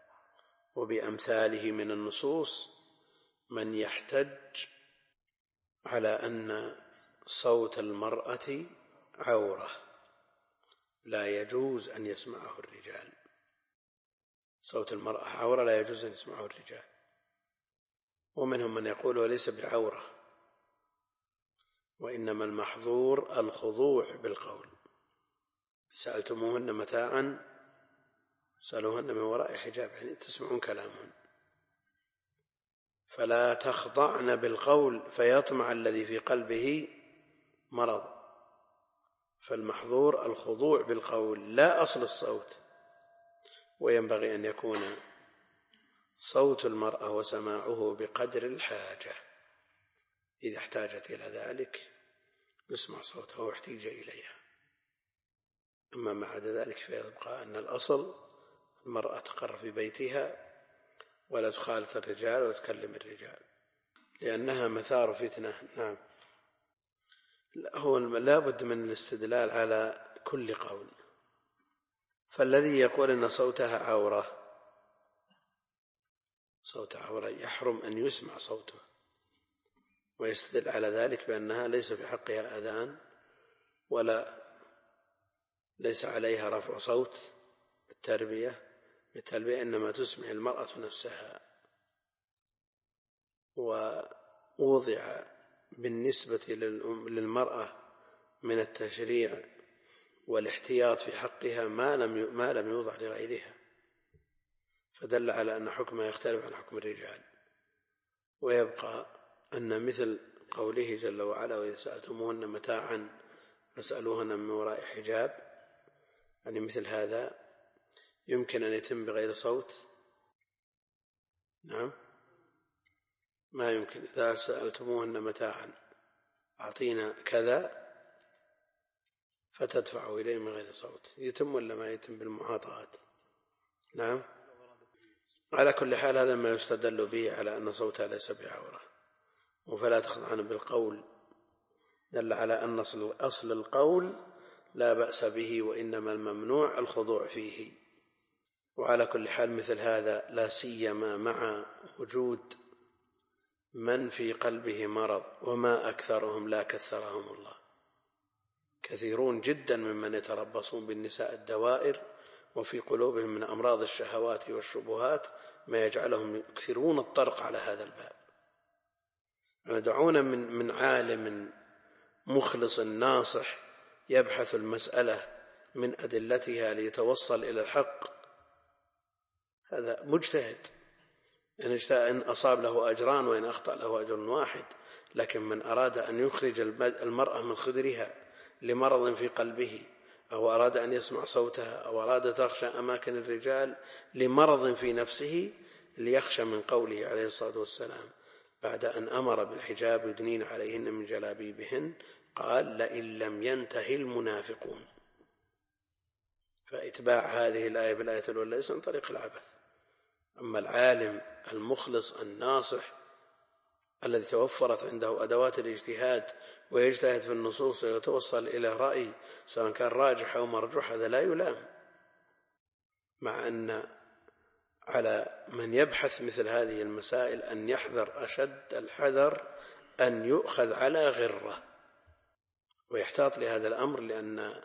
وبأمثاله من النصوص من يحتج على أن صوت المرأة عورة لا يجوز أن يسمعه الرجال. صوت المرأة عورة لا يجوز أن يسمعه الرجال. ومنهم من يقول وليس بعورة، وإنما المحظور الخضوع بالقول. سألتموهن متاعا سألوهن من وراء حجاب، يعني تسمعون كلامهن، فلا تخضعن بالقول فيطمع الذي في قلبه مرض. فالمحظور الخضوع بالقول لا أصل الصوت. وينبغي أن يكون صوت المرأة وسماعه بقدر الحاجة، إذا احتاجت إلى ذلك يسمع صوتها واحتيج إليها. أما ما عدا ذلك فيبقى أن الأصل المرأة تقر في بيتها ولا تخالط الرجال وتكلم الرجال، لأنها مثار فتنة. نعم. هو لا بد من الاستدلال على كل قول. فالذي يقول أن صوتها عورة صوت عورة يحرم أن يسمع صوته، ويستدل على ذلك بأنها ليس في حقها أذان ولا ليس عليها رفع صوت بالتربية بالتلبية، إنما تسمع المرأة نفسها. ووضع بالنسبة للمرأة من التشريع والاحتياط في حقها ما لم ما لم يوضع لغيرها، فدل على أن حكمها يختلف عن حكم الرجال. ويبقى أن مثل قوله جل وعلا: وإذا سألتموهن متاعا فاسألوهن من وراء حجاب، يعني مثل هذا يمكن أن يتم بغير صوت. نعم، ما يمكن. إذا سألتموهن متاعا أعطينا كذا فتدفعوا إليه من غير صوت، يتم ولا ما يتم بالمعاطات؟ نعم. على كل حال هذا ما يستدل به على أن صوتها ليس بعورة، وفلا تخضعن بالقول، دل على أن أصل القول لا بأس به، وإنما الممنوع الخضوع فيه. وعلى كل حال مثل هذا لا سيما مع وجود من في قلبه مرض، وما أكثرهم لا كثرهم الله، كثيرون جدا ممن يتربصون بالنساء الدوائر وفي قلوبهم من أمراض الشهوات والشبهات ما يجعلهم يكثرون الطرق على هذا الباب. ندعونا من من عالم مخلص ناصح يبحث المسألة من أدلتها ليتوصل إلى الحق، هذا مجتهد، إن أصاب له أجران وإن أخطأ له أجر واحد. لكن من أراد أن يخرج المرأة من خدرها لمرض في قلبه، أو أراد أن يسمع صوتها، أو أراد تخشى أماكن الرجال لمرض في نفسه، ليخشى من قوله عليه الصلاة والسلام بعد أن أمر بالحجاب يدنين عليهن من جلابيبهن، قال: لئن لم ينتهي المنافقون. فإتباع هذه الآية بالآية الأولى ليس عن طريق العبث. أما العالم المخلص الناصح الذي توفرت عنده أدوات الاجتهاد ويجتهد في النصوص ويتوصل إلى رأي سواء كان راجح أو مرجوح، هذا لا يلام. مع أن على من يبحث مثل هذه المسائل أن يحذر أشد الحذر أن يؤخذ على غرة، ويحتاط لهذا الأمر، لأن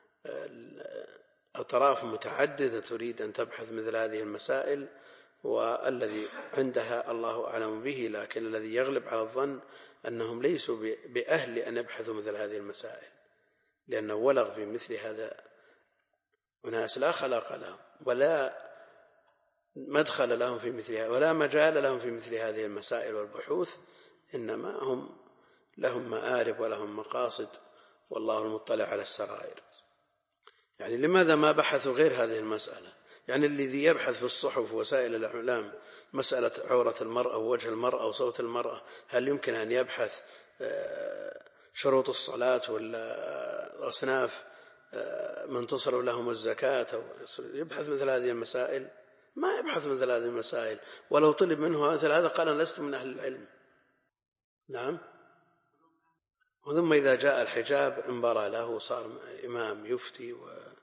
أطراف متعددة تريد أن تبحث مثل هذه المسائل، والذي عندها الله أعلم به، لكن الذي يغلب على الظن أنهم ليسوا بأهل أن يبحثوا مثل هذه المسائل، لأنه ولغ في مثل هذا وناس لا خلاق لهم ولا مدخل لهم في مثلها ولا مجال لهم في مثل هذه المسائل والبحوث، إنما هم لهم مآرب ولهم مقاصد، والله المطلع على السرائر. يعني لماذا ما بحثوا غير هذه المسألة؟ يعني الذي يبحث في الصحف ووسائل الإعلام مسألة عورة المرأة ووجه المرأة وصوت المرأة، هل يمكن أن يبحث شروط الصلاة ولا أصناف من تصرف لهم الزكاة أو يبحث مثل هذه المسائل؟ ما يبحث مثل هذه المسائل. ولو طلب منه مثل هذا قال: أنا لست من أهل العلم. نعم. وثم إذا جاء الحجاب انبرى له، صار إمام يفتي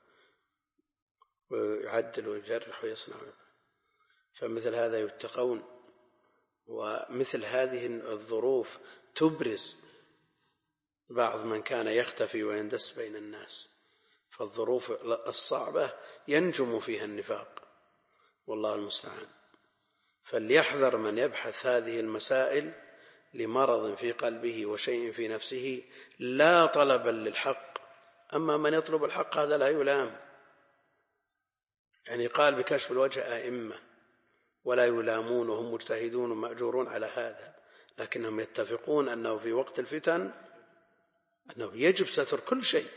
ويعدل ويجرح ويصنع. فمثل هذا يتقون. ومثل هذه الظروف تبرز بعض من كان يختفي ويندس بين الناس، فالظروف الصعبة ينجم فيها النفاق، والله المستعان. فليحذر من يبحث هذه المسائل لمرض في قلبه وشيء في نفسه لا طلبا للحق. أما من يطلب الحق هذا لا يلام. يعني قال بكشف الوجه أئمة ولا يلامون، وهم مجتهدون ومأجورون على هذا، لكنهم يتفقون أنه في وقت الفتن أنه يجب ستر كل شيء.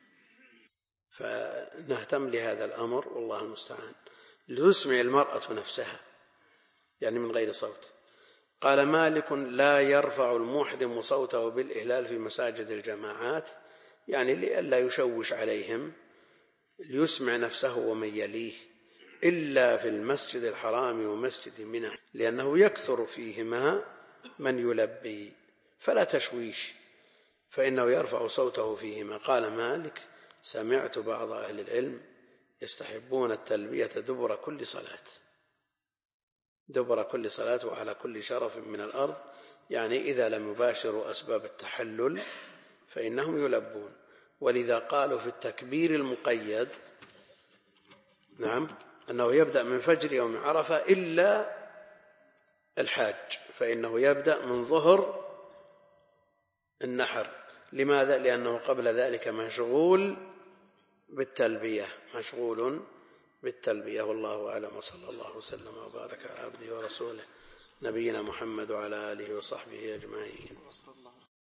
فنهتم لهذا الأمر، والله المستعان. لتسمع المرأة نفسها، يعني من غير صوت. قال مالك: لا يرفع المحرم صوته بالإهلال في مساجد الجماعات، يعني لئلا يشوش عليهم، ليسمع نفسه ومن يليه، إلا في المسجد الحرام ومسجد منى، لأنه يكثر فيهما من يلبي، فلا تشويش، فإنه يرفع صوته فيهما. قال مالك: سمعت بعض أهل العلم يستحبون التلبية دبر كل صلاة. دبر كل صلاة وعلى كل شرف من الأرض، يعني إذا لم يباشروا أسباب التحلل فإنهم يلبون. ولذا قالوا في التكبير المقيد نعم أنه يبدأ من فجر يوم عرفة إلا الحاج، فإنه يبدأ من ظهر النحر. لماذا؟ لأنه قبل ذلك مشغول بالتلبية مشغول بالتلبية. والله أعلم، وصلى الله وسلم وبارك على عبده ورسوله نبينا محمد وعلى آله وصحبه أجمعين.